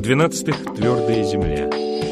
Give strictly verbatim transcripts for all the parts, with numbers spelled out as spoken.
двенадцатых твердая земля.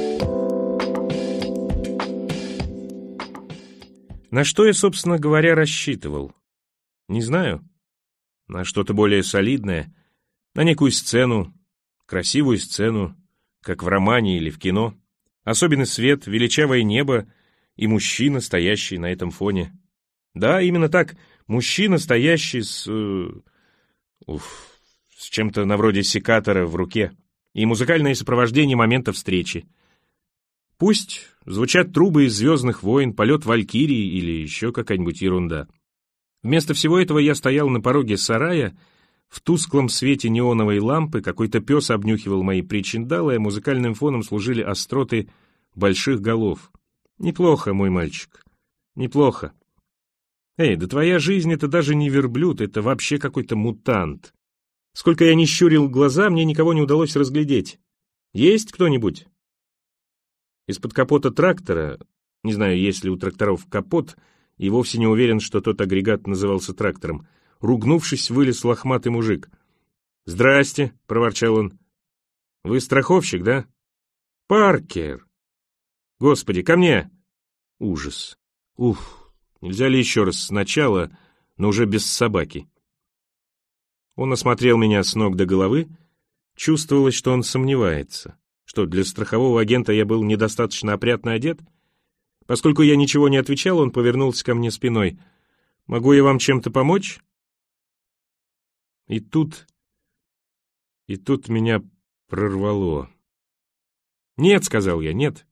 На что я, собственно говоря, рассчитывал? Не знаю. На что-то более солидное, на некую сцену, красивую сцену, как в романе или в кино. Особенный свет, величавое небо и мужчина, стоящий на этом фоне. Да, именно так, мужчина, стоящий с... Э, уф, с чем-то на вроде секатора в руке. И музыкальное сопровождение момента встречи. Пусть звучат трубы из «Звездных войн», полет Валькирии или еще какая-нибудь ерунда. Вместо всего этого я стоял на пороге сарая, в тусклом свете неоновой лампы какой-то пес обнюхивал мои причиндалы, а музыкальным фоном служили остроты больших голов. Неплохо, мой мальчик, неплохо. Эй, да твоя жизнь — это даже не верблюд, это вообще какой-то мутант. Сколько я не щурил глаза, мне никого не удалось разглядеть. Есть кто-нибудь? Из-под капота трактора, не знаю, есть ли у тракторов капот, и вовсе не уверен, что тот агрегат назывался трактором, ругнувшись, вылез лохматый мужик. «Здрасте», — проворчал он. «Вы страховщик, да?» «Паркер!» «Господи, ко мне!» Ужас. Уф, нельзя ли еще раз сначала, но уже без собаки? Он осмотрел меня с ног до головы. Чувствовалось, что он сомневается. Что, для страхового агента я был недостаточно опрятно одет? Поскольку я ничего не отвечал, он повернулся ко мне спиной. «Могу я вам чем-то помочь?» И тут... И тут меня прорвало. «Нет», — сказал я, — «нет.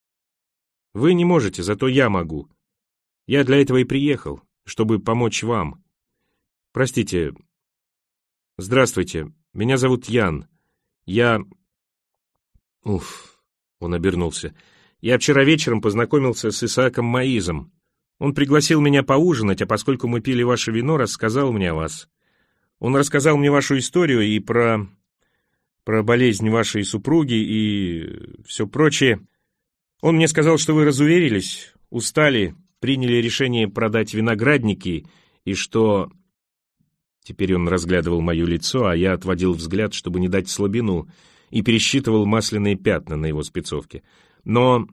Вы не можете, зато я могу. Я для этого и приехал, чтобы помочь вам. Простите. Здравствуйте, меня зовут Ян. Я... Уф, он обернулся. Я вчера вечером познакомился с Исааком Моизом. Он пригласил меня поужинать, а поскольку мы пили ваше вино, рассказал мне о вас. Он рассказал мне вашу историю и про... про болезнь вашей супруги и все прочее. Он мне сказал, что вы разуверились, устали, приняли решение продать виноградники, и что... Теперь он разглядывал мое лицо, а я отводил взгляд, чтобы не дать слабину, и пересчитывал масляные пятна на его спецовке. Но...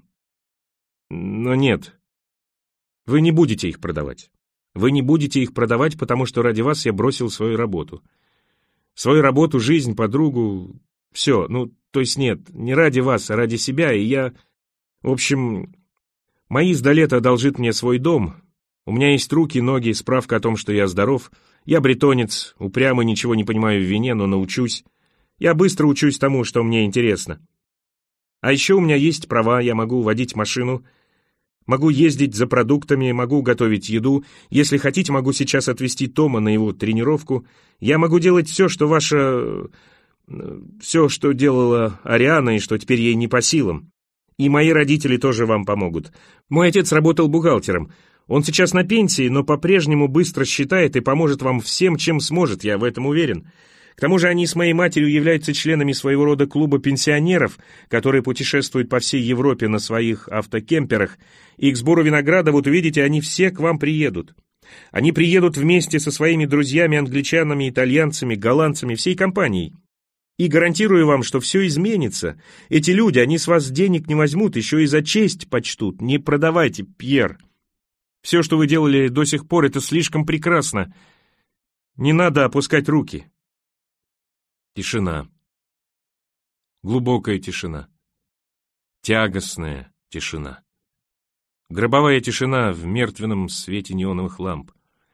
но нет. Вы не будете их продавать. Вы не будете их продавать, потому что ради вас я бросил свою работу. Свою работу, жизнь, подругу... Все, ну, то есть нет, не ради вас, а ради себя, и я... В общем, Моиз до лета одолжит мне свой дом. У меня есть руки, ноги, справка о том, что я здоров. Я бретонец, упрямо ничего не понимаю в вине, но научусь. Я быстро учусь тому, что мне интересно. А еще у меня есть права, я могу водить машину, могу ездить за продуктами, могу готовить еду. Если хотите, могу сейчас отвезти Тома на его тренировку. Я могу делать все, что ваша... все, что делала Ариана, и что теперь ей не по силам. И мои родители тоже вам помогут. Мой отец работал бухгалтером. Он сейчас на пенсии, но по-прежнему быстро считает и поможет вам всем, чем сможет, я в этом уверен. К тому же они с моей матерью являются членами своего рода клуба пенсионеров, которые путешествуют по всей Европе на своих автокемперах, и к сбору винограда, вот увидите, они все к вам приедут. Они приедут вместе со своими друзьями-англичанами, итальянцами, голландцами, всей компанией. И гарантирую вам, что все изменится. Эти люди, они с вас денег не возьмут, еще и за честь почтут. Не продавайте, Пьер. Все, что вы делали до сих пор, это слишком прекрасно. Не надо опускать руки. Тишина. Глубокая тишина. Тягостная тишина. Гробовая тишина в мертвенном свете неоновых ламп.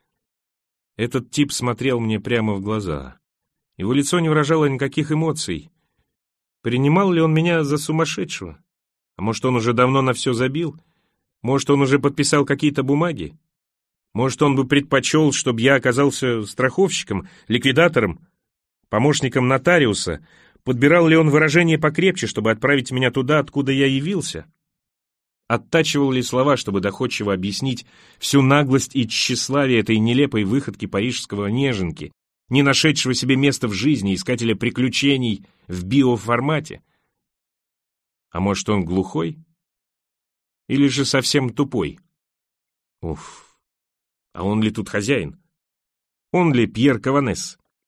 Этот тип смотрел мне прямо в глаза. Его лицо не выражало никаких эмоций. Принимал ли он меня за сумасшедшего? А может, он уже давно на все забил? Может, он уже подписал какие-то бумаги? Может, он бы предпочел, чтобы я оказался страховщиком, ликвидатором, помощником нотариуса? Подбирал ли он выражение покрепче, чтобы отправить меня туда, откуда я явился? Оттачивал ли слова, чтобы доходчиво объяснить всю наглость и тщеславие этой нелепой выходки парижского неженки, не нашедшего себе места в жизни, искателя приключений в биоформате? А может, он глухой? Или же совсем тупой? Уф, а он ли тут хозяин? Он ли Пьер Каванес?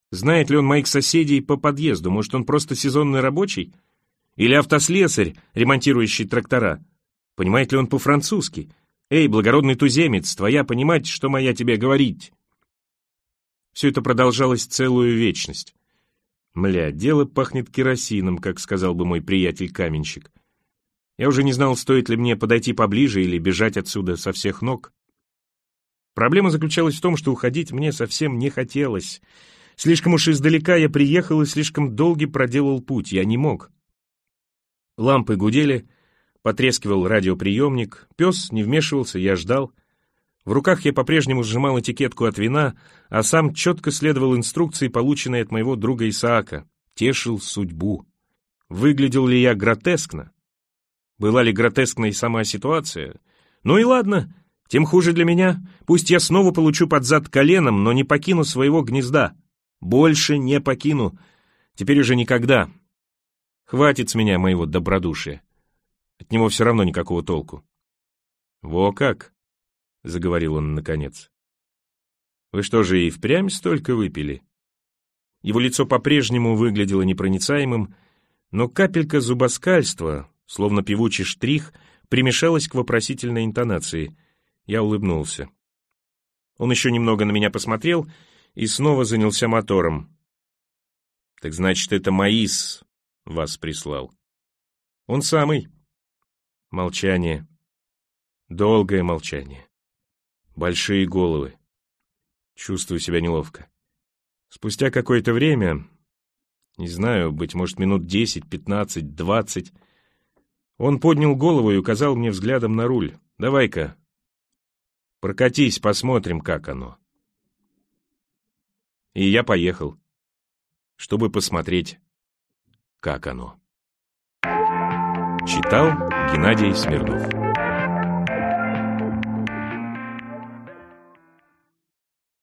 Знает ли он моих соседей по подъезду? Может, он просто сезонный рабочий? Или автослесарь, ремонтирующий трактора? Понимает ли он по-французски? Эй, благородный туземец, твоя понимать, что моя тебе говорить? Все это продолжалось целую вечность. Мля, дело пахнет керосином, как сказал бы мой приятель-каменщик. Я уже не знал, стоит ли мне подойти поближе или бежать отсюда со всех ног. Проблема заключалась в том, что уходить мне совсем не хотелось. Слишком уж издалека я приехал и слишком долгий проделал путь, я не мог. Лампы гудели, потрескивал радиоприемник, пес не вмешивался, я ждал. В руках я по-прежнему сжимал этикетку от вина, а сам четко следовал инструкции, полученной от моего друга Исаака, тешил судьбу. Выглядел ли я гротескно? Была ли гротескной сама ситуация? Ну и ладно, тем хуже для меня. Пусть я снова получу под зад коленом, но не покину своего гнезда. Больше не покину. Теперь уже никогда. Хватит с меня моего добродушия. От него все равно никакого толку. «Во как!» — заговорил он наконец. «Вы что же, и впрямь столько выпили?» Его лицо по-прежнему выглядело непроницаемым, но капелька зубоскальства, словно певучий штрих, примешалась к вопросительной интонации. Я улыбнулся. Он еще немного на меня посмотрел и снова занялся мотором. «Так значит, это Маис вас прислал?» «Он самый». Молчание. Долгое молчание. Большие головы. Чувствую себя неловко. Спустя какое-то время, не знаю, быть может, минут десять, пятнадцать, двадцать, он поднял голову и указал мне взглядом на руль. «Давай-ка, прокатись, посмотрим, как оно». И я поехал, чтобы посмотреть, как оно. Читал Геннадий Смирнов.